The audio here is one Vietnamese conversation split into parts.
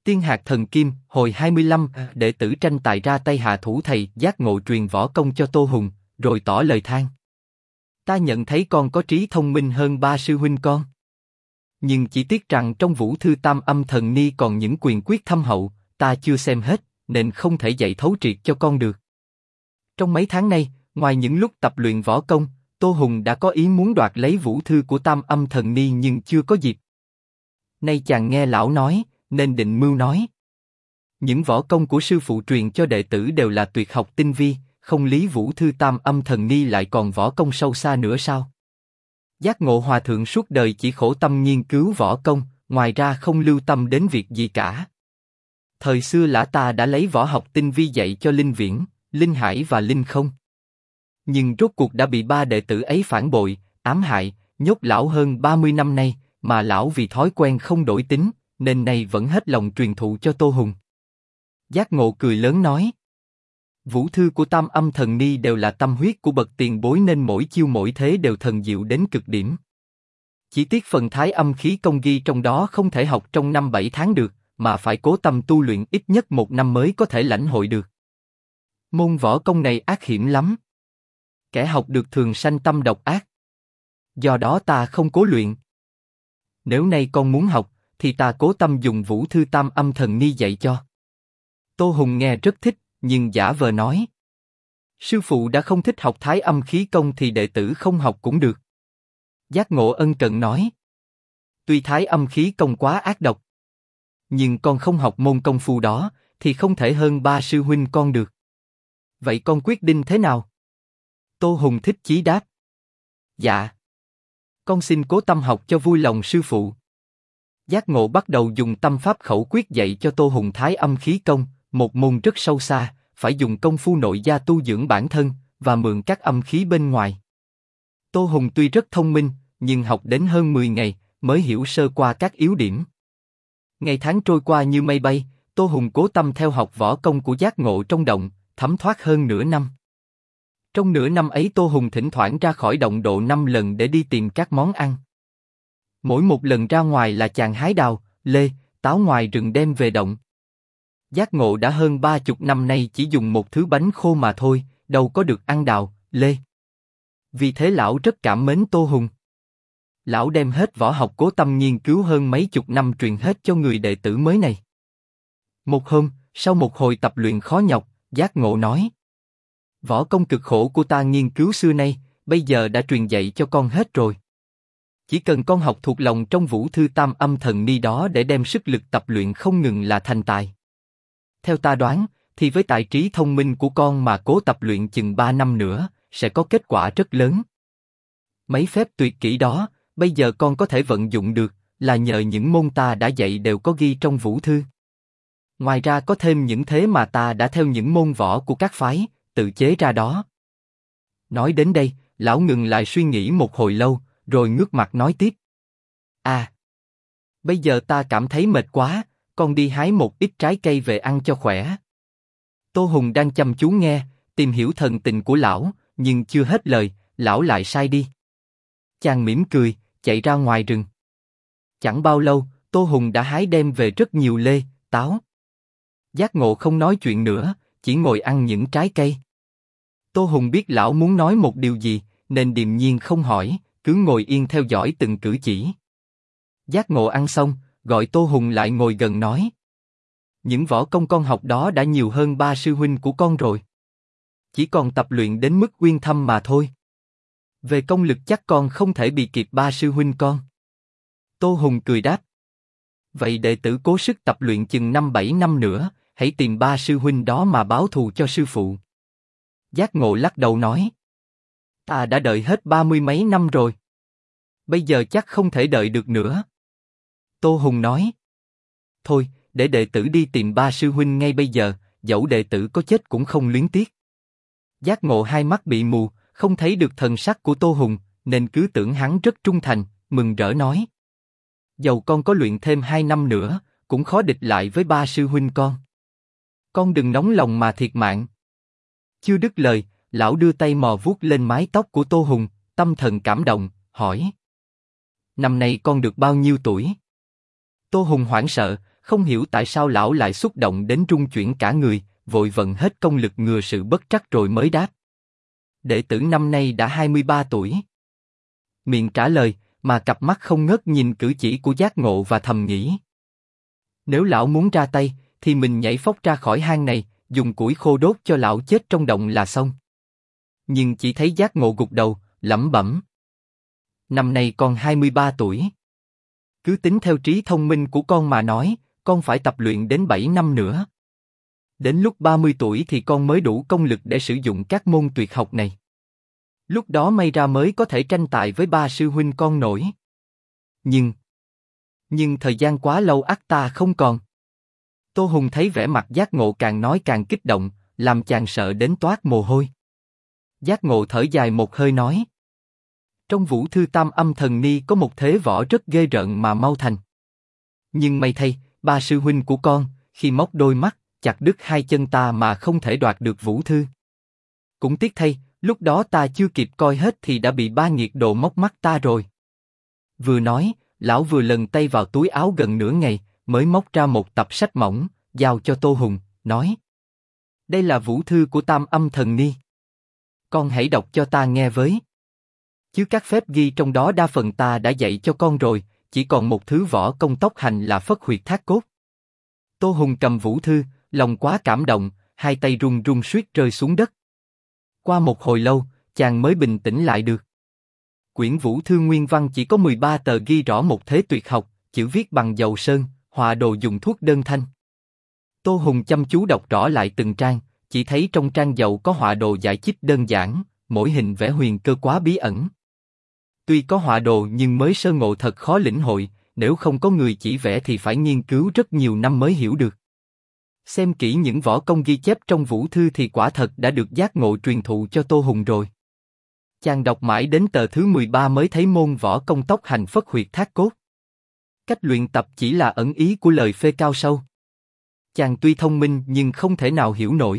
Tiên hạt thần kim, hồi 25, đệ tử tranh tài ra tay hạ thủ thầy Giác Ngộ truyền võ công cho Tô Hùng, rồi tỏ lời than. Ta nhận thấy con có trí thông minh hơn ba sư huynh con. Nhưng chỉ tiếc rằng trong Vũ Thư Tam Âm Thần Ni còn những quyền quyết thâm hậu, ta chưa xem hết, nên không thể dạy thấu triệt cho con được. Trong mấy tháng nay, ngoài những lúc tập luyện võ công, Tô Hùng đã có ý muốn đoạt lấy Vũ Thư của Tam Âm Thần Ni nhưng chưa có dịp. Nay chàng nghe lão nói, nên định mưu nói. Những võ công của sư phụ truyền cho đệ tử đều là tuyệt học tinh vi, không lý Vũ Thư Tam Âm Thần Ni lại còn võ công sâu xa nữa sao? Giác Ngộ Hòa Thượng suốt đời chỉ khổ tâm nghiên cứu võ công, ngoài ra không lưu tâm đến việc gì cả. Thời xưa lã ta đã lấy võ học tinh vi dạy cho Linh Viễn, Linh Hải và Linh Không. Nhưng rốt cuộc đã bị ba đệ tử ấy phản bội, ám hại, nhốt lão hơn 30 năm nay, mà lão vì thói quen không đổi tính, nên nay vẫn hết lòng truyền thụ cho Tô Hùng. Giác Ngộ cười lớn nói. Vũ Thư của Tam Âm Thần Ni đều là tâm huyết của bậc tiền bối nên mỗi chiêu mỗi thế đều thần diệu đến cực điểm. Chỉ tiếc phần thái âm khí công ghi trong đó không thể học trong 5-7 tháng được, mà phải cố tâm tu luyện ít nhất 1 năm mới có thể lãnh hội được. Môn võ công này ác hiểm lắm. Kẻ học được thường sanh tâm độc ác. Do đó ta không cố luyện. Nếu nay con muốn học, thì ta cố tâm dùng Vũ Thư Tam Âm Thần Ni dạy cho. Tô Hùng nghe rất thích, nhưng giả vờ nói. Sư phụ đã không thích học thái âm khí công thì đệ tử không học cũng được. Giác Ngộ ân cần nói. Tuy thái âm khí công quá ác độc, nhưng con không học môn công phu đó, thì không thể hơn ba sư huynh con được. Vậy con quyết định thế nào? Tô Hùng thích chí đáp. Dạ. Con xin cố tâm học cho vui lòng sư phụ. Giác Ngộ bắt đầu dùng tâm pháp khẩu quyết dạy cho Tô Hùng thái âm khí công, một môn rất sâu xa, phải dùng công phu nội gia tu dưỡng bản thân, và mượn các âm khí bên ngoài. Tô Hùng tuy rất thông minh, nhưng học đến hơn 10 ngày, mới hiểu sơ qua các yếu điểm. Ngày tháng trôi qua như mây bay, Tô Hùng cố tâm theo học võ công của Giác Ngộ trong động, thấm thoát hơn nửa năm. Trong nửa năm ấy Tô Hùng thỉnh thoảng ra khỏi động độ 5 lần để đi tìm các món ăn. Mỗi một lần ra ngoài là chàng hái đào, lê, táo ngoài rừng đem về động. Giác Ngộ đã hơn 30 năm nay chỉ dùng một thứ bánh khô mà thôi, đâu có được ăn đào, lê. Vì thế lão rất cảm mến Tô Hùng. Lão đem hết võ học cố tâm nghiên cứu hơn mấy chục năm truyền hết cho người đệ tử mới này. Một hôm, sau một hồi tập luyện khó nhọc, Giác Ngộ nói. Võ công cực khổ của ta nghiên cứu xưa nay, bây giờ đã truyền dạy cho con hết rồi. Chỉ cần con học thuộc lòng trong Vũ Thư Tam Âm Thần Ni đó để đem sức lực tập luyện không ngừng là thành tài. Theo ta đoán, thì với tài trí thông minh của con mà cố tập luyện chừng 3 năm nữa, sẽ có kết quả rất lớn. Mấy phép tuyệt kỹ đó, bây giờ con có thể vận dụng được, là nhờ những môn ta đã dạy đều có ghi trong Vũ Thư. Ngoài ra có thêm những thế mà ta đã theo những môn võ của các phái, tự chế ra đó. Nói đến đây, lão ngừng lại suy nghĩ một hồi lâu, rồi ngước mặt nói tiếp. À, bây giờ ta cảm thấy mệt quá, con đi hái một ít trái cây về ăn cho khỏe. Tô Hùng đang chăm chú nghe, tìm hiểu thần tình của lão, nhưng chưa hết lời, lão lại sai đi. Chàng mỉm cười, chạy ra ngoài rừng. Chẳng bao lâu, Tô Hùng đã hái đem về rất nhiều lê, táo. Giác Ngộ không nói chuyện nữa, chỉ ngồi ăn những trái cây. Tô Hùng biết lão muốn nói một điều gì, nên điềm nhiên không hỏi, cứ ngồi yên theo dõi từng cử chỉ. Giác Ngộ ăn xong, gọi Tô Hùng lại ngồi gần nói. Những võ công con học đó đã nhiều hơn ba sư huynh của con rồi. Chỉ còn tập luyện đến mức uyên thâm mà thôi. Về công lực chắc con không thể bị kịp ba sư huynh con. Tô Hùng cười đáp. Vậy đệ tử cố sức tập luyện chừng 5-7 năm nữa, hãy tìm ba sư huynh đó mà báo thù cho sư phụ. Giác Ngộ lắc đầu nói. Ta đã đợi hết 30 mấy năm rồi. Bây giờ chắc không thể đợi được nữa. Tô Hùng nói. Thôi, để đệ tử đi tìm ba sư huynh ngay bây giờ, dẫu đệ tử có chết cũng không luyến tiếc. Giác Ngộ hai mắt bị mù, không thấy được thần sắc của Tô Hùng, nên cứ tưởng hắn rất trung thành, mừng rỡ nói. Dầu con có luyện thêm 2 năm nữa, cũng khó địch lại với ba sư huynh con. Con đừng nóng lòng mà thiệt mạng. Chưa dứt lời, lão đưa tay mò vuốt lên mái tóc của Tô Hùng, tâm thần cảm động, hỏi. Năm nay con được bao nhiêu tuổi? Tô Hùng hoảng sợ, không hiểu tại sao lão lại xúc động đến rung chuyển cả người, vội vận hết công lực ngừa sự bất trắc rồi mới đáp. Đệ tử năm nay đã 23 tuổi. Miệng trả lời, mà cặp mắt không ngớt nhìn cử chỉ của Giác Ngộ và thầm nghĩ. Nếu lão muốn ra tay, thì mình nhảy phóc ra khỏi hang này, dùng củi khô đốt cho lão chết trong động là xong. Nhưng chỉ thấy Giác Ngộ gục đầu, lẩm bẩm. Năm nay con 23 tuổi. Cứ tính theo trí thông minh của con mà nói, con phải tập luyện đến 7 năm nữa. Đến lúc 30 tuổi thì con mới đủ công lực để sử dụng các môn tuyệt học này. Lúc đó may ra mới có thể tranh tài với ba sư huynh con nổi. Nhưng thời gian quá lâu ắt ta không còn. Tô Hùng thấy vẻ mặt Giác Ngộ càng nói càng kích động, làm chàng sợ đến toát mồ hôi. Giác Ngộ thở dài một hơi nói. Trong Vũ Thư Tam Âm Thần Ni có một thế võ rất ghê rợn mà mau thành. Nhưng may thay, ba sư huynh của con, khi móc đôi mắt, chặt đứt hai chân ta mà không thể đoạt được Vũ Thư. Cũng tiếc thay, lúc đó ta chưa kịp coi hết thì đã bị ba nghiệt đồ móc mắt ta rồi. Vừa nói, lão vừa lần tay vào túi áo gần nửa ngày, mới móc ra một tập sách mỏng, giao cho Tô Hùng, nói. Đây là Vũ Thư của Tam Âm Thần Ni. Con hãy đọc cho ta nghe với. Chứ các phép ghi trong đó đa phần ta đã dạy cho con rồi, chỉ còn một thứ võ công tốc hành là phất huyệt thác cốt. Tô Hùng cầm Vũ Thư, lòng quá cảm động, hai tay run run suýt rơi xuống đất. Qua một hồi lâu, chàng mới bình tĩnh lại được. Quyển Vũ Thư nguyên văn chỉ có 13 tờ ghi rõ một thế tuyệt học, chữ viết bằng dầu sơn, họa đồ dùng thuốc đơn thanh. Tô Hùng chăm chú đọc rõ lại từng trang, chỉ thấy trong trang dầu có họa đồ giải chích đơn giản, mỗi hình vẽ huyền cơ quá bí ẩn. Tuy có họa đồ nhưng mới sơ ngộ thật khó lĩnh hội, nếu không có người chỉ vẽ thì phải nghiên cứu rất nhiều năm mới hiểu được. Xem kỹ những võ công ghi chép trong Vũ Thư thì quả thật đã được Giác Ngộ truyền thụ cho Tô Hùng rồi. Chàng đọc mãi đến tờ thứ 13 mới thấy môn võ công tốc hành phất huyệt thác cốt. Cách luyện tập chỉ là ẩn ý của lời phê cao sâu. Chàng tuy thông minh nhưng không thể nào hiểu nổi.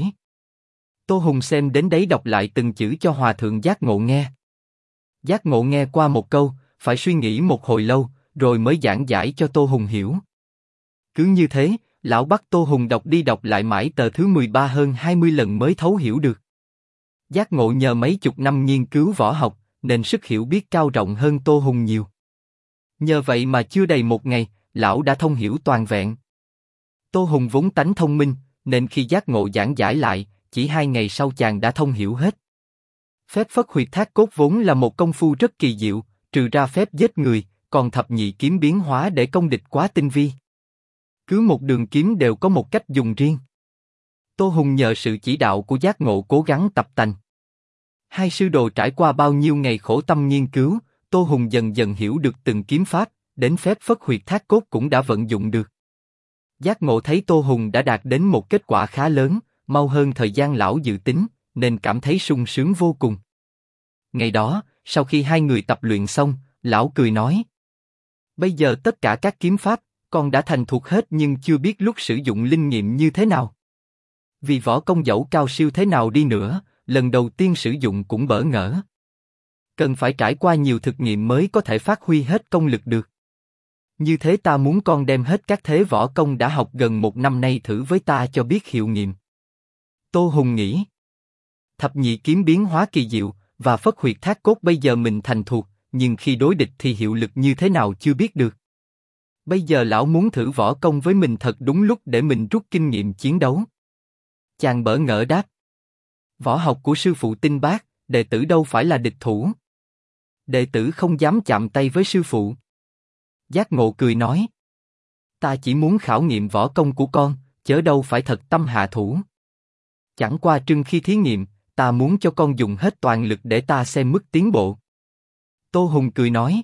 Tô Hùng xem đến đấy đọc lại từng chữ cho Hòa Thượng Giác Ngộ nghe. Giác Ngộ nghe qua một câu, phải suy nghĩ một hồi lâu, rồi mới giảng giải cho Tô Hùng hiểu. Cứ như thế, lão bắt Tô Hùng đọc đi đọc lại mãi tờ thứ 13 hơn 20 lần mới thấu hiểu được. Giác Ngộ nhờ mấy chục năm nghiên cứu võ học, nên sức hiểu biết cao rộng hơn Tô Hùng nhiều. Nhờ vậy mà chưa đầy một ngày, lão đã thông hiểu toàn vẹn. Tô Hùng vốn tánh thông minh, nên khi Giác Ngộ giảng giải lại, chỉ 2 ngày sau chàng đã thông hiểu hết. Phép phất huyệt thác cốt vốn là một công phu rất kỳ diệu, trừ ra phép giết người, còn thập nhị kiếm biến hóa để công địch quá tinh vi. Cứ một đường kiếm đều có một cách dùng riêng. Tô Hùng nhờ sự chỉ đạo của Giác Ngộ cố gắng tập tành. Hai sư đồ trải qua bao nhiêu ngày khổ tâm nghiên cứu, Tô Hùng dần dần hiểu được từng kiếm pháp, đến phép phất huyệt thác cốt cũng đã vận dụng được. Giác Ngộ thấy Tô Hùng đã đạt đến một kết quả khá lớn, mau hơn thời gian lão dự tính, nên cảm thấy sung sướng vô cùng. Ngày đó, sau khi hai người tập luyện xong, lão cười nói. Bây giờ tất cả các kiếm pháp, con đã thành thuộc hết nhưng chưa biết lúc sử dụng linh nghiệm như thế nào. Vì võ công dẫu cao siêu thế nào đi nữa, lần đầu tiên sử dụng cũng bỡ ngỡ. Cần phải trải qua nhiều thực nghiệm mới có thể phát huy hết công lực được. Như thế ta muốn con đem hết các thế võ công đã học gần 1 năm nay thử với ta cho biết hiệu nghiệm. Tô Hùng nghĩ. Thập nhị kiếm biến hóa kỳ diệu, và phất huyệt thác cốt bây giờ mình thành thuộc, nhưng khi đối địch thì hiệu lực như thế nào chưa biết được. Bây giờ lão muốn thử võ công với mình thật đúng lúc để mình rút kinh nghiệm chiến đấu. Chàng bỡ ngỡ đáp. Võ học của sư phụ tinh bác, đệ tử đâu phải là địch thủ. Đệ tử không dám chạm tay với sư phụ. Giác Ngộ cười nói. Ta chỉ muốn khảo nghiệm võ công của con, chớ đâu phải thật tâm hạ thủ. Chẳng qua trưng khi thí nghiệm, ta muốn cho con dùng hết toàn lực để ta xem mức tiến bộ. Tô Hùng cười nói.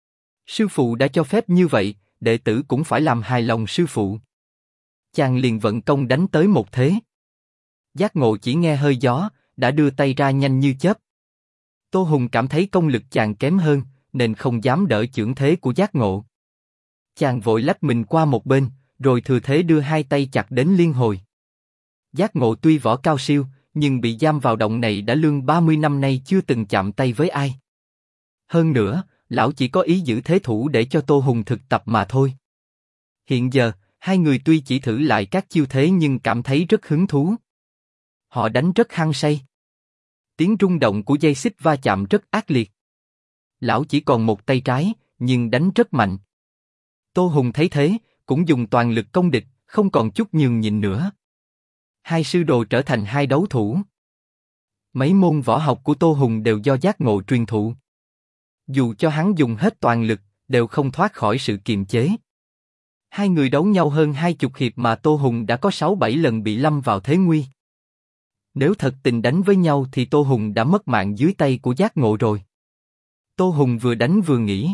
Sư phụ đã cho phép như vậy, đệ tử cũng phải làm hài lòng sư phụ. Chàng liền vận công đánh tới một thế. Giác Ngộ chỉ nghe hơi gió, đã đưa tay ra nhanh như chớp. Tô Hùng cảm thấy công lực chàng kém hơn, nên không dám đỡ chưởng thế của Giác Ngộ. Chàng vội lách mình qua một bên, rồi thừa thế đưa hai tay chặt đến liên hồi. Giác Ngộ tuy võ cao siêu, nhưng bị giam vào động này đã lương 30 năm nay chưa từng chạm tay với ai. Hơn nữa, lão chỉ có ý giữ thế thủ để cho Tô Hùng thực tập mà thôi. Hiện giờ, Hai người tuy chỉ thử lại các chiêu thế nhưng cảm thấy rất hứng thú. Họ đánh rất hăng say. Tiếng rung động của dây xích va chạm rất ác liệt. Lão chỉ còn một tay trái, nhưng đánh rất mạnh. Tô Hùng thấy thế, cũng dùng toàn lực công địch, không còn chút nhường nhịn nữa. Hai sư đồ trở thành hai đấu thủ. Mấy môn võ học của Tô Hùng đều do giác ngộ truyền thụ. Dù cho hắn dùng hết toàn lực, đều không thoát khỏi sự kiềm chế. Hai người đấu nhau hơn 20 hiệp mà Tô Hùng đã có 6-7 lần bị lâm vào thế nguy. Nếu thật tình đánh với nhau thì Tô Hùng đã mất mạng dưới tay của giác ngộ rồi. Tô Hùng vừa đánh vừa nghĩ.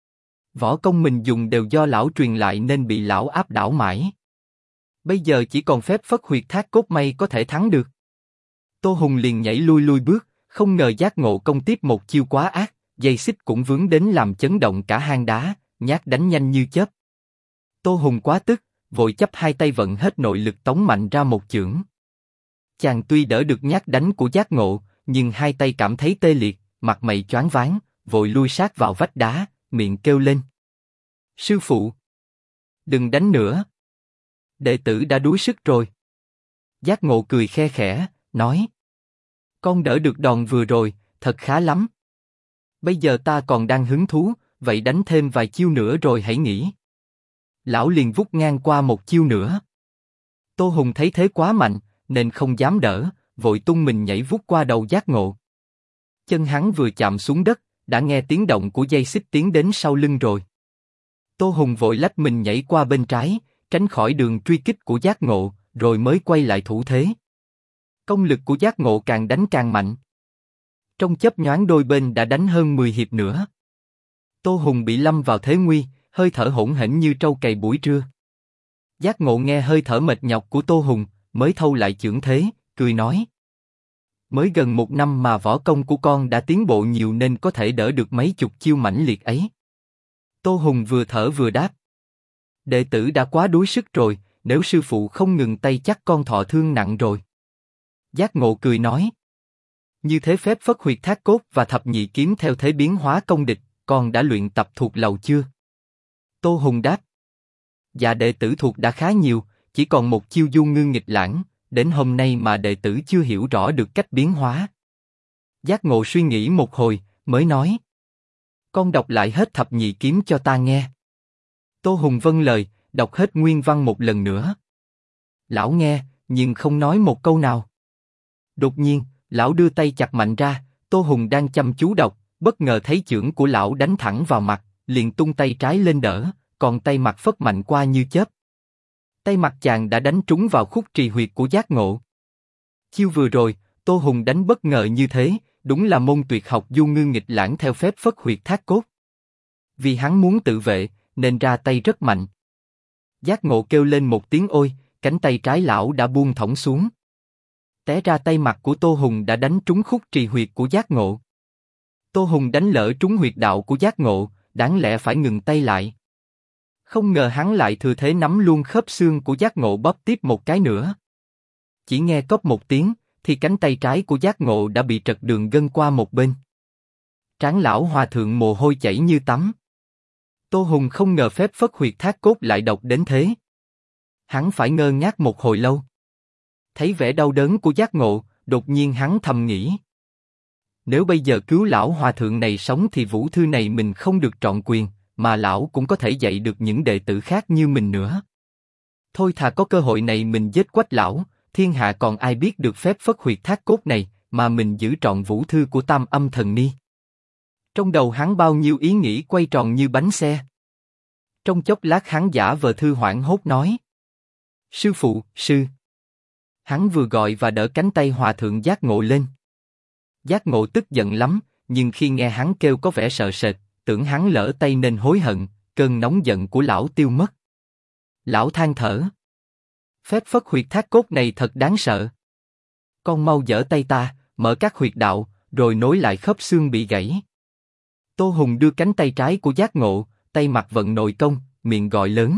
Võ công mình dùng đều do lão truyền lại nên bị lão áp đảo mãi. Bây giờ chỉ còn phép phất huyệt thác cốt may có thể thắng được. Tô Hùng liền nhảy lui bước, không ngờ giác ngộ công tiếp một chiêu quá ác, dây xích cũng vướng đến làm chấn động cả hang đá, nhát đánh nhanh như chớp. Tô Hùng quá tức, vội chắp hai tay vận hết nội lực tống mạnh ra một chưởng. Chàng tuy đỡ được nhát đánh của giác ngộ, nhưng hai tay cảm thấy tê liệt, mặt mày choáng váng, vội lui sát vào vách đá, miệng kêu lên. Sư phụ! Đừng đánh nữa! Đệ tử đã đuối sức rồi. Giác ngộ cười khe khẽ, nói. Con đỡ được đòn vừa rồi, thật khá lắm. Bây giờ ta còn đang hứng thú, vậy đánh thêm vài chiêu nữa rồi hãy nghỉ. Lão liền vút ngang qua một chiêu nữa. Tô Hùng thấy thế quá mạnh, nên không dám đỡ, vội tung mình nhảy vút qua đầu giác ngộ. Chân hắn vừa chạm xuống đất, đã nghe tiếng động của dây xích tiến đến sau lưng rồi. Tô Hùng vội lách mình nhảy qua bên trái, tránh khỏi đường truy kích của giác ngộ, rồi mới quay lại thủ thế. Công lực của giác ngộ càng đánh càng mạnh. Trong chớp nhoáng đôi bên đã đánh hơn 10 hiệp nữa. Tô Hùng bị lâm vào thế nguy, hơi thở hỗn hển như trâu cày buổi trưa. Giác ngộ nghe hơi thở mệt nhọc của Tô Hùng, mới thâu lại chưởng thế, cười nói. Mới gần 1 năm mà võ công của con đã tiến bộ nhiều nên có thể đỡ được mấy chục chiêu mãnh liệt ấy. Tô Hùng vừa thở vừa đáp. Đệ tử đã quá đuối sức rồi, nếu sư phụ không ngừng tay chắc con thọ thương nặng rồi. Giác ngộ cười nói. Như thế phép phất huyệt thác cốt và thập nhị kiếm theo thế biến hóa công địch, con đã luyện tập thuộc lầu chưa? Tô Hùng đáp. Dạ đệ tử thuộc đã khá nhiều, chỉ còn một chiêu du ngư nghịch lãng, đến hôm nay mà đệ tử chưa hiểu rõ được cách biến hóa. Giác ngộ suy nghĩ một hồi, mới nói. Con đọc lại hết thập nhị kiếm cho ta nghe. Tô Hùng vâng lời, đọc hết nguyên văn một lần nữa. Lão nghe, nhưng không nói một câu nào. Đột nhiên, lão đưa tay chặt mạnh ra, Tô Hùng đang chăm chú đọc, bất ngờ thấy chưởng của lão đánh thẳng vào mặt, liền tung tay trái lên đỡ, còn tay mặt phất mạnh qua như chớp. Tay mặt chàng đã đánh trúng vào khúc trì huyệt của giác ngộ. Chiêu vừa rồi, Tô Hùng đánh bất ngờ như thế, đúng là môn tuyệt học du ngư nghịch lãng theo phép phất huyệt thác cốt. Vì hắn muốn tự vệ, nên ra tay rất mạnh. Giác ngộ kêu lên một tiếng ôi, cánh tay trái lão đã buông thõng xuống. Té ra tay mặt của Tô Hùng đã đánh trúng khúc trì huyệt của giác ngộ. Tô Hùng đánh lỡ trúng huyệt đạo của giác ngộ, đáng lẽ phải ngừng tay lại. Không ngờ hắn lại thừa thế nắm luôn khớp xương của giác ngộ bóp tiếp một cái nữa. Chỉ nghe cóp một tiếng, thì cánh tay trái của giác ngộ đã bị trật đường gân qua một bên. Trán lão hòa thượng mồ hôi chảy như tắm. Tô Hùng không ngờ phép phất huyệt thác cốt lại độc đến thế. Hắn phải ngơ ngác một hồi lâu. Thấy vẻ đau đớn của giác ngộ, đột nhiên hắn thầm nghĩ. Nếu bây giờ cứu lão hòa thượng này sống thì vũ thư này mình không được trọn quyền, mà lão cũng có thể dạy được những đệ tử khác như mình nữa. Thôi thà có cơ hội này mình giết quách lão, thiên hạ còn ai biết được phép phất huyệt thác cốt này, mà mình giữ trọn vũ thư của Tam Âm Thần Ni. Trong đầu hắn bao nhiêu ý nghĩ quay tròn như bánh xe. Trong chốc lát hắn giả vờ thư hoảng hốt nói. Sư phụ, sư. Hắn vừa gọi và đỡ cánh tay hòa thượng giác ngộ lên. Giác ngộ tức giận lắm, nhưng khi nghe hắn kêu có vẻ sợ sệt, tưởng hắn lỡ tay nên hối hận, cơn nóng giận của lão tiêu mất. Lão than thở. Phép phất huyệt thác cốt này thật đáng sợ. Con mau giở tay ta, mở các huyệt đạo, rồi nối lại khớp xương bị gãy. Tô Hùng đưa cánh tay trái của giác ngộ, tay mặt vận nội công, miệng gọi lớn.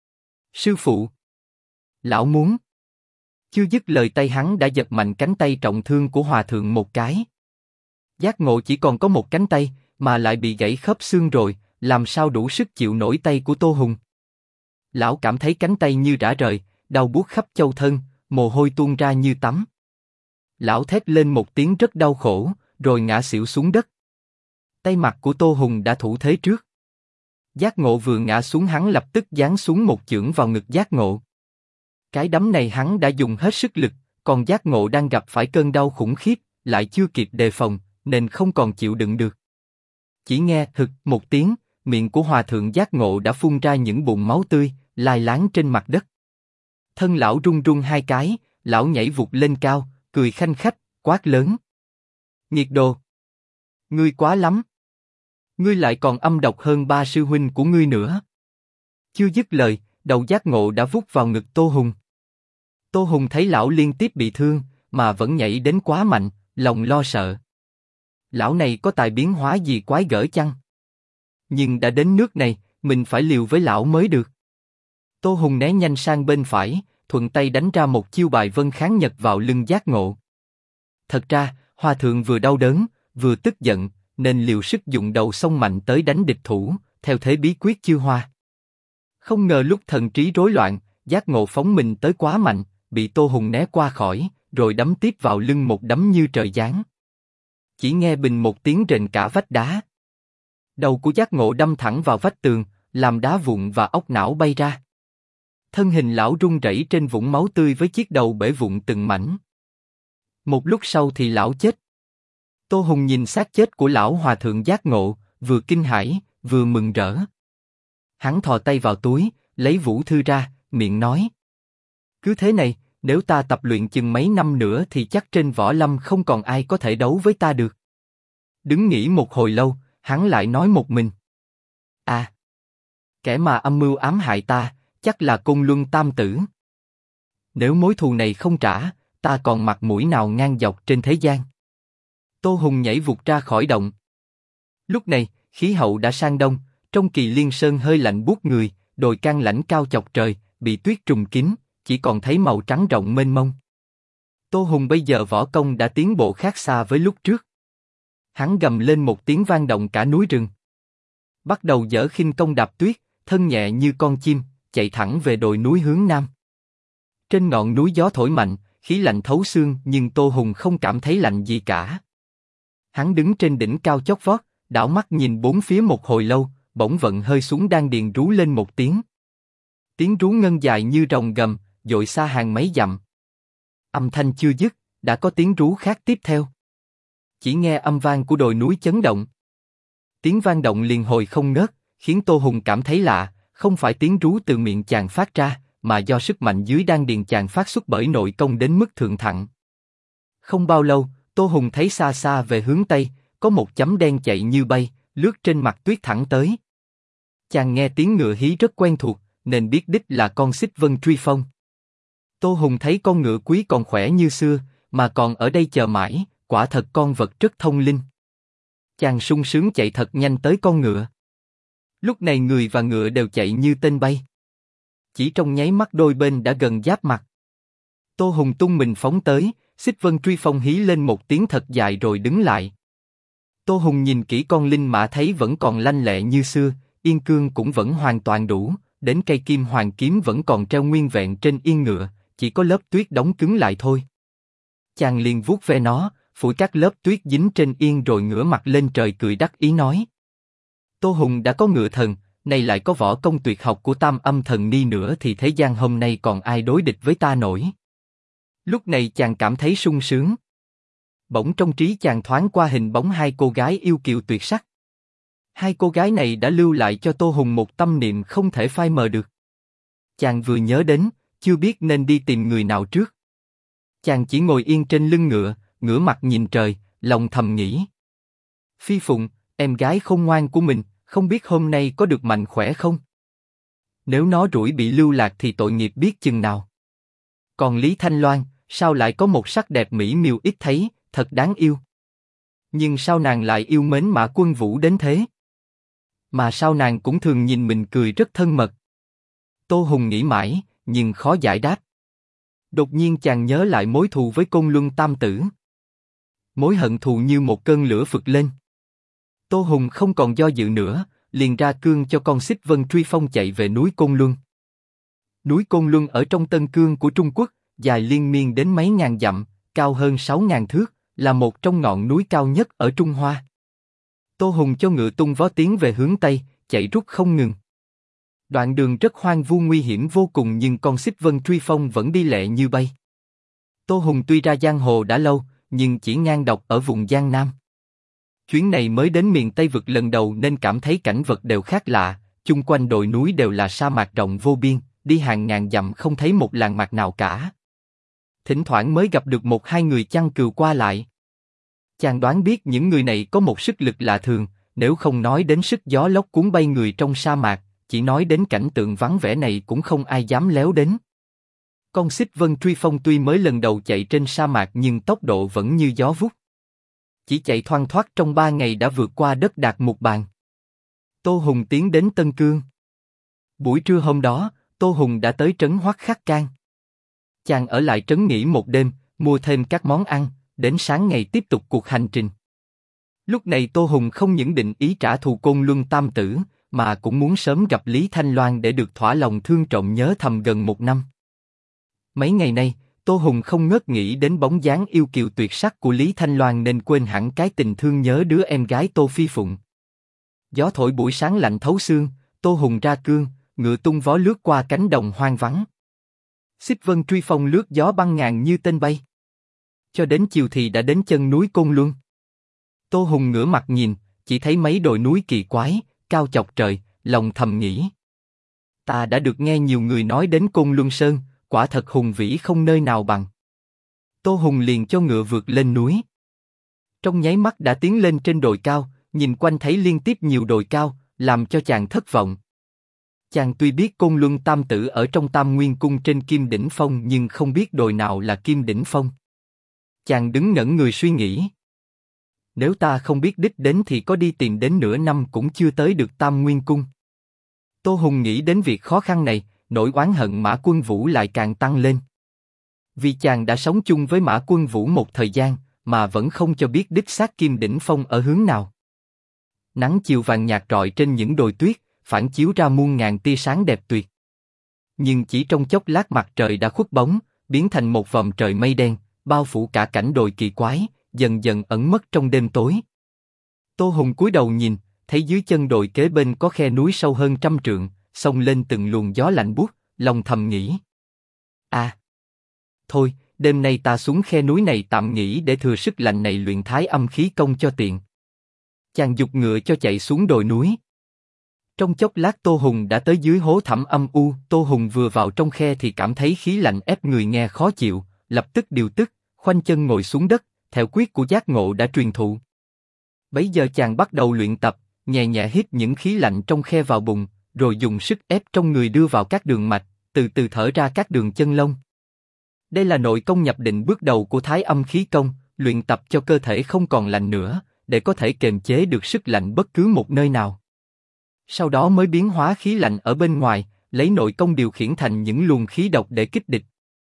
Sư phụ. Lão muốn. Chưa dứt lời tay hắn đã giật mạnh cánh tay trọng thương của hòa thượng một cái. Giác ngộ chỉ còn có một cánh tay, mà lại bị gãy khớp xương rồi, làm sao đủ sức chịu nổi tay của Tô Hùng. Lão cảm thấy cánh tay như rã rời, đau buốt khắp châu thân, mồ hôi tuôn ra như tắm. Lão thét lên một tiếng rất đau khổ, rồi ngã xỉu xuống đất. Tay mặt của Tô Hùng đã thủ thế trước. Giác Ngộ vừa ngã xuống hắn lập tức giáng xuống một chưởng vào ngực Giác Ngộ. Cái đấm này hắn đã dùng hết sức lực, còn Giác Ngộ đang gặp phải cơn đau khủng khiếp, lại chưa kịp đề phòng, nên không còn chịu đựng được. Chỉ nghe hực một tiếng, miệng của Hòa thượng Giác Ngộ đã phun ra những bùn máu tươi, lai láng trên mặt đất. Thân lão run run hai cái, lão nhảy vụt lên cao, cười khanh khách, quát lớn: Nghiệt đồ! Ngươi quá lắm! Ngươi lại còn âm độc hơn ba sư huynh của ngươi nữa. Chưa dứt lời, đầu Giác Ngộ đã vút vào ngực Tô Hùng. Tô Hùng thấy lão liên tiếp bị thương, mà vẫn nhảy đến quá mạnh, lòng lo sợ. Lão này có tài biến hóa gì quái gở chăng? Nhưng đã đến nước này, mình phải liều với lão mới được. Tô Hùng né nhanh sang bên phải, thuận tay đánh ra một chiêu bài vân kháng nhật vào lưng Giác Ngộ. Thật ra, Hòa thượng vừa đau đớn, vừa tức giận, nên liều sức dụng đầu xông mạnh tới đánh địch thủ, theo thế bí quyết chiêu hoa. Không ngờ lúc thần trí rối loạn, Giác Ngộ phóng mình tới quá mạnh, bị Tô Hùng né qua khỏi, rồi đấm tiếp vào lưng một đấm như trời giáng. Chỉ nghe bình một tiếng rền cả vách đá. Đầu của Giác Ngộ đâm thẳng vào vách tường, làm đá vụn và óc não bay ra. Thân hình lão rung rẩy trên vũng máu tươi với chiếc đầu bể vụn từng mảnh. Một lúc sau thì lão chết. Tô Hùng nhìn xác chết của lão Hòa thượng Giác Ngộ, vừa kinh hãi, vừa mừng rỡ. Hắn thò tay vào túi, lấy vũ thư ra, miệng nói: Cứ thế này, nếu ta tập luyện chừng mấy năm nữa thì chắc trên võ lâm không còn ai có thể đấu với ta được. Đứng nghĩ một hồi lâu, hắn lại nói một mình: À, kẻ mà âm mưu ám hại ta, chắc là Côn Luân Tam Tử. Nếu mối thù này không trả, ta còn mặt mũi nào ngang dọc trên thế gian. Tô Hùng nhảy vụt ra khỏi động. Lúc này, khí hậu đã sang đông, trong Kỳ Liên Sơn hơi lạnh buốt người, đồi cang lãnh cao chọc trời, bị tuyết trùm kín, chỉ còn thấy màu trắng rộng mênh mông. Tô Hùng bây giờ võ công đã tiến bộ khác xa với lúc trước. Hắn gầm lên một tiếng vang động cả núi rừng. Bắt đầu giở khinh công đạp tuyết, thân nhẹ như con chim, chạy thẳng về đồi núi hướng nam. Trên ngọn núi gió thổi mạnh, khí lạnh thấu xương, nhưng Tô Hùng không cảm thấy lạnh gì cả. Hắn đứng trên đỉnh cao chót vót, đảo mắt nhìn bốn phía một hồi lâu, bỗng vận hơi xuống đan điền rú lên một tiếng. Tiếng rú ngân dài như rồng gầm, dội xa hàng mấy dặm. Âm thanh chưa dứt, đã có tiếng rú khác tiếp theo. Chỉ nghe âm vang của đồi núi chấn động. Tiếng vang động liền hồi không ngớt, khiến Tô Hùng cảm thấy lạ, không phải tiếng rú từ miệng chàng phát ra, mà do sức mạnh dưới đan điền chàng phát xuất bởi nội công đến mức thượng thặng. Không bao lâu, Tô Hùng thấy xa xa về hướng tây, có một chấm đen chạy như bay, lướt trên mặt tuyết thẳng tới. Chàng nghe tiếng ngựa hí rất quen thuộc, nên biết đích là con Xích Vân Truy Phong. Tô Hùng thấy con ngựa quý còn khỏe như xưa, mà còn ở đây chờ mãi, quả thật con vật rất thông linh. Chàng sung sướng chạy thật nhanh tới con ngựa. Lúc này người và ngựa đều chạy như tên bay. Chỉ trong nháy mắt đôi bên đã gần giáp mặt. Tô Hùng tung mình phóng tới, Xích Vân Truy Phong hí lên một tiếng thật dài rồi đứng lại. Tô Hùng nhìn kỹ con linh mã thấy vẫn còn lanh lẹ như xưa, yên cương cũng vẫn hoàn toàn đủ, đến cây kim hoàng kiếm vẫn còn treo nguyên vẹn trên yên ngựa, chỉ có lớp tuyết đóng cứng lại thôi. Chàng liền vuốt ve nó, phủi các lớp tuyết dính trên yên rồi ngửa mặt lên trời cười đắc ý nói: Tô Hùng đã có ngựa thần, nay lại có võ công tuyệt học của Tam Âm Thần Ni nữa thì thế gian hôm nay còn ai đối địch với ta nổi. Lúc này chàng cảm thấy sung sướng. Bỗng trong trí chàng thoáng qua hình bóng hai cô gái yêu kiều tuyệt sắc. Hai cô gái này đã lưu lại cho Tô Hùng một tâm niệm không thể phai mờ được. Chàng vừa nhớ đến, chưa biết nên đi tìm người nào trước. Chàng chỉ ngồi yên trên lưng ngựa, ngửa mặt nhìn trời, lòng thầm nghĩ: Phi Phụng, em gái khôn ngoan của mình, không biết hôm nay có được mạnh khỏe không? Nếu nó rủi bị lưu lạc thì tội nghiệp biết chừng nào. Còn Lý Thanh Loan, sao lại có một sắc đẹp mỹ miều ít thấy, thật đáng yêu. Nhưng sao nàng lại yêu mến Mã Quân Vũ đến thế? Mà sao nàng cũng thường nhìn mình cười rất thân mật. Tô Hùng nghĩ mãi, nhưng khó giải đáp. Đột nhiên chàng nhớ lại mối thù với Côn Luân Tam Tử. Mối hận thù như một cơn lửa phực lên. Tô Hùng không còn do dự nữa, liền ra cương cho con Xích Vân Truy Phong chạy về núi Côn Luân. Núi Côn Luân ở trong Tân Cương của Trung Quốc, dài liên miên đến mấy ngàn dặm, cao hơn 6.000 thước, là một trong ngọn núi cao nhất ở Trung Hoa. Tô Hùng cho ngựa tung vó tiến về hướng Tây, chạy rút không ngừng. Đoạn đường rất hoang vu nguy hiểm vô cùng nhưng con Xích Vân Truy Phong vẫn đi lẹ như bay. Tô Hùng tuy ra giang hồ đã lâu, nhưng chỉ ngang độc ở vùng Giang Nam. Chuyến này mới đến miền Tây vực lần đầu nên cảm thấy cảnh vật đều khác lạ, chung quanh đồi núi đều là sa mạc rộng vô biên, đi hàng ngàn dặm không thấy một làng mạc nào cả. Thỉnh thoảng mới gặp được một hai người chăn cừu qua lại. Chàng đoán biết những người này có một sức lực lạ thường, nếu không nói đến sức gió lốc cuốn bay người trong sa mạc, chỉ nói đến cảnh tượng vắng vẻ này cũng không ai dám léo đến. Con Xích Vân Truy Phong tuy mới lần đầu chạy trên sa mạc nhưng tốc độ vẫn như gió vút. Chỉ chạy thoăn thoắt trong 3 ngày đã vượt qua đất Đạt Mục Bàn. Tô Hùng tiến đến Tân Cương. Buổi trưa hôm đó, Tô Hùng đã tới trấn Hoắc Khắc Can. Chàng ở lại trấn nghỉ một đêm, mua thêm các món ăn, đến sáng ngày tiếp tục cuộc hành trình. Lúc này Tô Hùng không những định ý trả thù Côn Luân Tam Tử, mà cũng muốn sớm gặp Lý Thanh Loan để được thỏa lòng thương trọng nhớ thầm gần 1 năm. Mấy ngày nay, Tô Hùng không ngớt nghĩ đến bóng dáng yêu kiều tuyệt sắc của Lý Thanh Loan nên quên hẳn cái tình thương nhớ đứa em gái Tô Phi Phụng. Gió thổi buổi sáng lạnh thấu xương, Tô Hùng ra cương, ngựa tung vó lướt qua cánh đồng hoang vắng. Xích Vân Truy Phong lướt gió băng ngàn như tên bay. Cho đến chiều thì đã đến chân núi Côn Luân. Tô Hùng ngửa mặt nhìn, chỉ thấy mấy đồi núi kỳ quái, cao chọc trời, lòng thầm nghĩ. Ta đã được nghe nhiều người nói đến Côn Luân Sơn, quả thật hùng vĩ không nơi nào bằng. Tô Hùng liền cho ngựa vượt lên núi. Trong nháy mắt đã tiến lên trên đồi cao, nhìn quanh thấy liên tiếp nhiều đồi cao, làm cho chàng thất vọng. Chàng tuy biết Côn Luân Tam Tử ở trong Tam Nguyên Cung trên Kim Đỉnh Phong nhưng không biết đồi nào là Kim Đỉnh Phong. Chàng đứng ngẩn người suy nghĩ. Nếu ta không biết đích đến thì có đi tìm đến nửa năm cũng chưa tới được Tam Nguyên Cung. Tô Hùng nghĩ đến việc khó khăn này, nỗi oán hận Mã Quân Vũ lại càng tăng lên. Vì chàng đã sống chung với Mã Quân Vũ một thời gian, mà vẫn không cho biết đích xác Kim Đỉnh Phong ở hướng nào. Nắng chiều vàng nhạt rọi trên những đồi tuyết, phản chiếu ra muôn ngàn tia sáng đẹp tuyệt. Nhưng chỉ trong chốc lát mặt trời đã khuất bóng, biến thành một vòm trời mây đen, bao phủ cả cảnh đồi kỳ quái, dần dần ẩn mất trong đêm tối. Tô Hùng cúi đầu nhìn, thấy dưới chân đồi kế bên có khe núi sâu hơn 100 trượng, xông lên từng luồng gió lạnh buốt, lòng thầm nghĩ. Thôi, đêm nay ta xuống khe núi này tạm nghỉ để thừa sức lạnh này luyện Thái Âm khí công cho tiện. Chàng giục ngựa cho chạy xuống đồi núi. Trong chốc lát Tô Hùng đã tới dưới hố thẳm âm u. Tô Hùng vừa vào trong khe thì cảm thấy khí lạnh ép người nghe khó chịu, lập tức điều tức, khoanh chân ngồi xuống đất, theo quyết của giác ngộ đã truyền thụ. Bấy giờ chàng bắt đầu luyện tập, nhẹ nhẹ hít những khí lạnh trong khe vào bụng, rồi dùng sức ép trong người đưa vào các đường mạch, từ từ thở ra các đường chân lông. Đây là nội công nhập định bước đầu của Thái Âm khí công, luyện tập cho cơ thể không còn lạnh nữa, để có thể kiềm chế được sức lạnh bất cứ một nơi nào. Sau đó mới biến hóa khí lạnh ở bên ngoài, lấy nội công điều khiển thành những luồng khí độc để kích địch.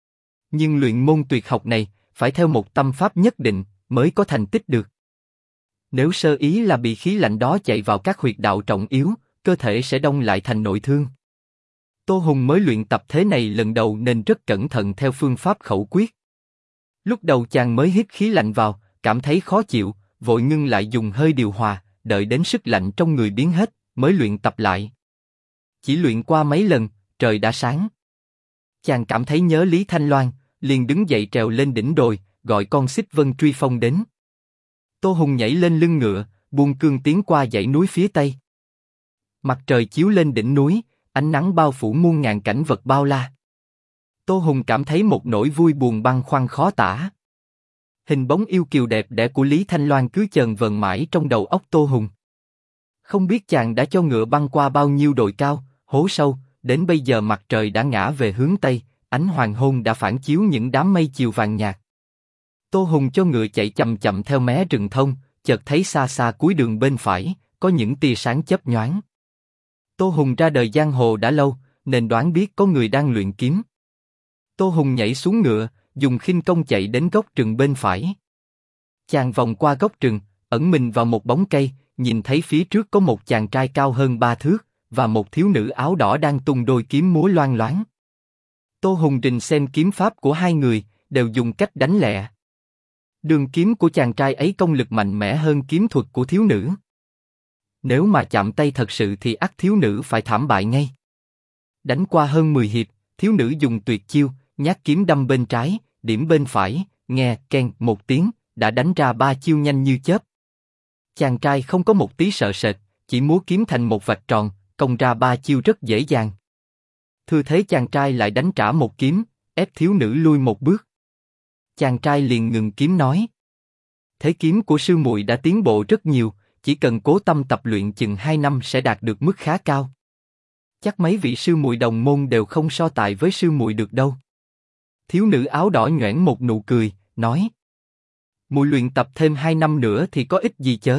Nhưng luyện môn tuyệt học này, phải theo một tâm pháp nhất định, mới có thành tích được. Nếu sơ ý là bị khí lạnh đó chạy vào các huyệt đạo trọng yếu, cơ thể sẽ đông lại thành nội thương. Tô Hùng mới luyện tập thế này lần đầu nên rất cẩn thận theo phương pháp khẩu quyết. Lúc đầu chàng mới hít khí lạnh vào, cảm thấy khó chịu, vội ngưng lại dùng hơi điều hòa, đợi đến sức lạnh trong người biến hết, mới luyện tập lại. Chỉ luyện qua mấy lần, trời đã sáng. Chàng cảm thấy nhớ Lý Thanh Loan, liền đứng dậy trèo lên đỉnh đồi, gọi con Xích Vân Truy Phong đến. Tô Hùng nhảy lên lưng ngựa, buông cương tiến qua dãy núi phía tây. Mặt trời chiếu lên đỉnh núi, ánh nắng bao phủ muôn ngàn cảnh vật bao la. Tô Hùng cảm thấy một nỗi vui buồn băn khoăn khó tả. Hình bóng yêu kiều đẹp đẽ của Lý Thanh Loan cứ chờn vờn mãi trong đầu óc Tô Hùng. Không biết chàng đã cho ngựa băng qua bao nhiêu đồi cao, hố sâu, đến bây giờ mặt trời đã ngã về hướng tây, ánh hoàng hôn đã phản chiếu những đám mây chiều vàng nhạt. Tô Hùng cho ngựa chạy chậm chậm theo mé rừng thông, chợt thấy xa xa cuối đường bên phải, có những tia sáng chớp nhoáng. Tô Hùng ra đời giang hồ đã lâu, nên đoán biết có người đang luyện kiếm. Tô Hùng nhảy xuống ngựa, dùng khinh công chạy đến gốc rừng bên phải. Chàng vòng qua gốc rừng, ẩn mình vào một bóng cây, nhìn thấy phía trước có một chàng trai cao hơn 3 thước, và một thiếu nữ áo đỏ đang tung đôi kiếm múa loang loáng. Tô Hùng Đình xem kiếm pháp của hai người, đều dùng cách đánh lẹ. Đường kiếm của chàng trai ấy công lực mạnh mẽ hơn kiếm thuật của thiếu nữ. Nếu mà chạm tay thật sự thì ắt thiếu nữ phải thảm bại ngay. Đánh qua hơn 10 hiệp, thiếu nữ dùng tuyệt chiêu, nhát kiếm đâm bên trái, điểm bên phải, nghe keng một tiếng, đã đánh ra 3 chiêu nhanh như chớp. Chàng trai không có một tí sợ sệt, chỉ múa kiếm thành một vạch tròn, công ra 3 chiêu rất dễ dàng. Thừa thế chàng trai lại đánh trả một kiếm, ép thiếu nữ lui một bước. Chàng trai liền ngừng kiếm nói: thế kiếm của sư muội đã tiến bộ rất nhiều, chỉ cần cố tâm tập luyện chừng 2 năm sẽ đạt được mức khá cao. Chắc mấy vị sư muội đồng môn đều không so tài với sư muội được đâu. Thiếu nữ áo đỏ nhoẻn một nụ cười, nói: muội luyện tập thêm 2 năm nữa thì có ích gì chớ.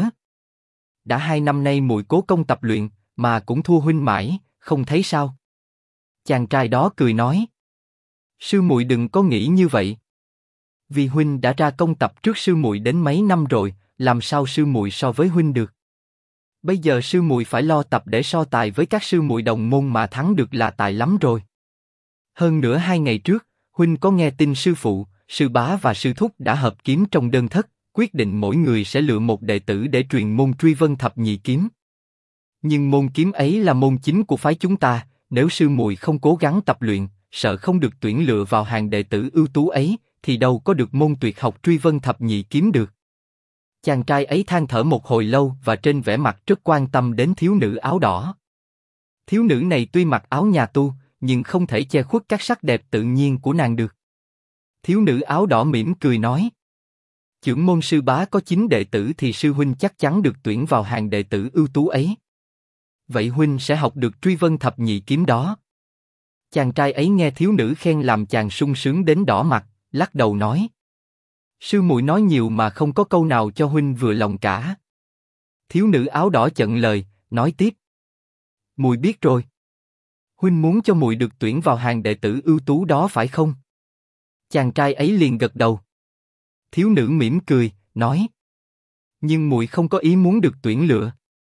Đã 2 năm nay muội cố công tập luyện, mà cũng thua huynh mãi, không thấy sao? Chàng trai đó cười nói: sư muội đừng có nghĩ như vậy. Vì huynh đã ra công tập trước sư muội đến mấy năm rồi, làm sao sư muội so với huynh được? Bây giờ sư muội phải lo tập để so tài với các sư muội đồng môn mà thắng được là tài lắm rồi. Hơn nữa 2 ngày trước, huynh có nghe tin sư phụ, sư bá và sư thúc đã hợp kiếm trong đơn thất, quyết định mỗi người sẽ lựa một đệ tử để truyền môn Truy Vân Thập Nhị Kiếm. Nhưng môn kiếm ấy là môn chính của phái chúng ta, nếu sư muội không cố gắng tập luyện, sợ không được tuyển lựa vào hàng đệ tử ưu tú ấy, thì đâu có được môn tuyệt học Truy Vân Thập Nhị Kiếm được. Chàng trai ấy than thở một hồi lâu và trên vẻ mặt rất quan tâm đến thiếu nữ áo đỏ. Thiếu nữ này tuy mặc áo nhà tu, nhưng không thể che khuất các sắc đẹp tự nhiên của nàng được. Thiếu nữ áo đỏ mỉm cười nói: chưởng môn sư bá có 9 đệ tử thì sư huynh chắc chắn được tuyển vào hàng đệ tử ưu tú ấy. Vậy huynh sẽ học được Truy Vân Thập Nhị Kiếm đó. Chàng trai ấy nghe thiếu nữ khen làm chàng sung sướng đến đỏ mặt, lắc đầu nói: sư muội nói nhiều mà không có câu nào cho huynh vừa lòng cả. Thiếu nữ áo đỏ chận lời, nói tiếp: muội biết rồi. Huynh muốn cho muội được tuyển vào hàng đệ tử ưu tú đó phải không? Chàng trai ấy liền gật đầu. Thiếu nữ mỉm cười, nói: nhưng muội không có ý muốn được tuyển lựa.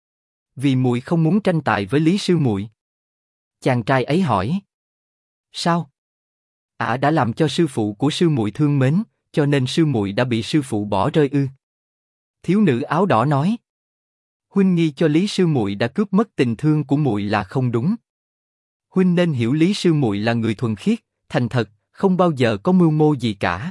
Vì muội không muốn tranh tài với Lý sư muội. Chàng trai ấy hỏi: sao? Ả đã làm cho sư phụ của sư muội thương mến, cho nên sư muội đã bị sư phụ bỏ rơi ư? Thiếu nữ áo đỏ nói: huynh nghi cho Lý sư muội đã cướp mất tình thương của muội là không đúng. Huynh nên hiểu Lý sư muội là người thuần khiết, thành thật, không bao giờ có mưu mô gì cả.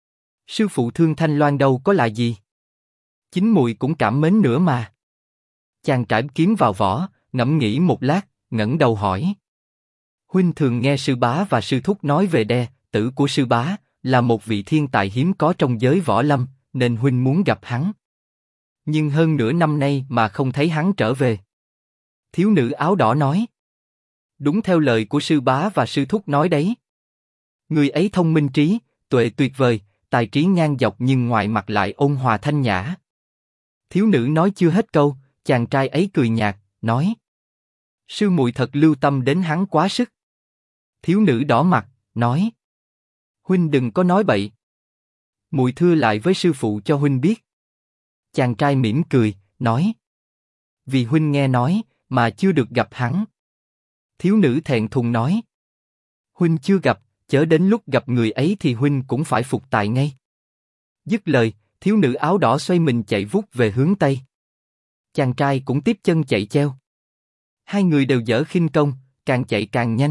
Sư phụ thương Thanh Loan đâu có là gì. Chính muội cũng cảm mến nữa mà. Chàng trải kiếm vào vỏ, ngẫm nghĩ một lát, ngẩng đầu hỏi: huynh thường nghe sư bá và sư thúc nói về đe tử của sư bá, là một vị thiên tài hiếm có trong giới võ lâm, nên huynh muốn gặp hắn. Nhưng hơn nửa năm nay mà không thấy hắn trở về. Thiếu nữ áo đỏ nói: đúng theo lời của sư bá và sư thúc nói đấy. Người ấy thông minh trí, tuệ tuyệt vời, tài trí ngang dọc nhưng ngoại mặt lại ôn hòa thanh nhã. Thiếu nữ nói chưa hết câu, chàng trai ấy cười nhạt, nói: sư muội thật lưu tâm đến hắn quá sức. Thiếu nữ đỏ mặt, nói: huynh đừng có nói bậy. Muội thưa lại với sư phụ cho huynh biết. Chàng trai mỉm cười, nói: vì huynh nghe nói, mà chưa được gặp hắn. Thiếu nữ thẹn thùng nói: huynh chưa gặp, chớ đến lúc gặp người ấy thì huynh cũng phải phục tài ngay. Dứt lời, thiếu nữ áo đỏ xoay mình chạy vút về hướng tây. Chàng trai cũng tiếp chân chạy cheo. Hai người đều dở khinh công, càng chạy càng nhanh.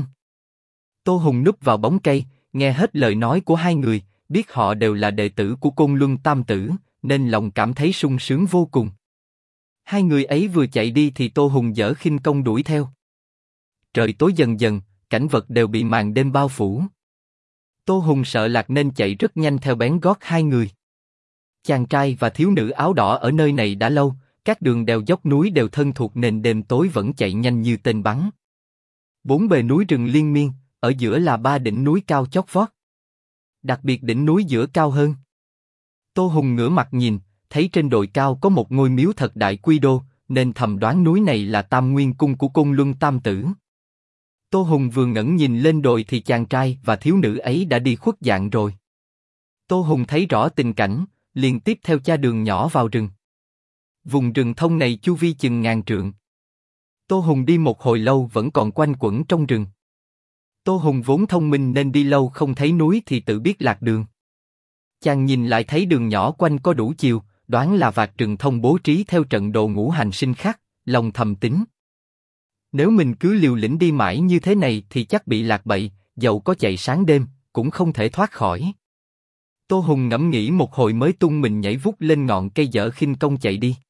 Tô Hùng núp vào bóng cây, nghe hết lời nói của hai người, biết họ đều là đệ tử của Côn Luân Tam Tử, nên lòng cảm thấy sung sướng vô cùng. Hai người ấy vừa chạy đi thì Tô Hùng dở khinh công đuổi theo. Trời tối dần dần, cảnh vật đều bị màn đêm bao phủ. Tô Hùng sợ lạc nên chạy rất nhanh theo bén gót hai người. Chàng trai và thiếu nữ áo đỏ ở nơi này đã lâu, các đường đèo dốc núi đều thân thuộc nên đêm tối vẫn chạy nhanh như tên bắn. 4 bề núi rừng liên miên, ở giữa là 3 đỉnh núi cao chót vót. Đặc biệt đỉnh núi giữa cao hơn. Tô Hùng ngửa mặt nhìn, thấy trên đồi cao có một ngôi miếu thật đại quy đô, nên thầm đoán núi này là Tam Nguyên Cung của Côn Luân Tam Tử. Tô Hùng vừa ngẩng nhìn lên đồi thì chàng trai và thiếu nữ ấy đã đi khuất dạng rồi. Tô Hùng thấy rõ tình cảnh, liền tiếp theo cha đường nhỏ vào rừng. Vùng rừng thông này chu vi chừng 1000 trượng. Tô Hùng đi một hồi lâu vẫn còn quanh quẩn trong rừng. Tô Hùng vốn thông minh nên đi lâu không thấy núi thì tự biết lạc đường. Chàng nhìn lại thấy đường nhỏ quanh có đủ chiều, đoán là Vạc Trừng Thông bố trí theo trận đồ ngũ hành sinh khắc, lòng thầm tính. Nếu mình cứ liều lĩnh đi mãi như thế này thì chắc bị lạc bậy, dẫu có chạy sáng đêm, cũng không thể thoát khỏi. Tô Hùng ngẫm nghĩ một hồi mới tung mình nhảy vút lên ngọn cây dở khinh công chạy đi.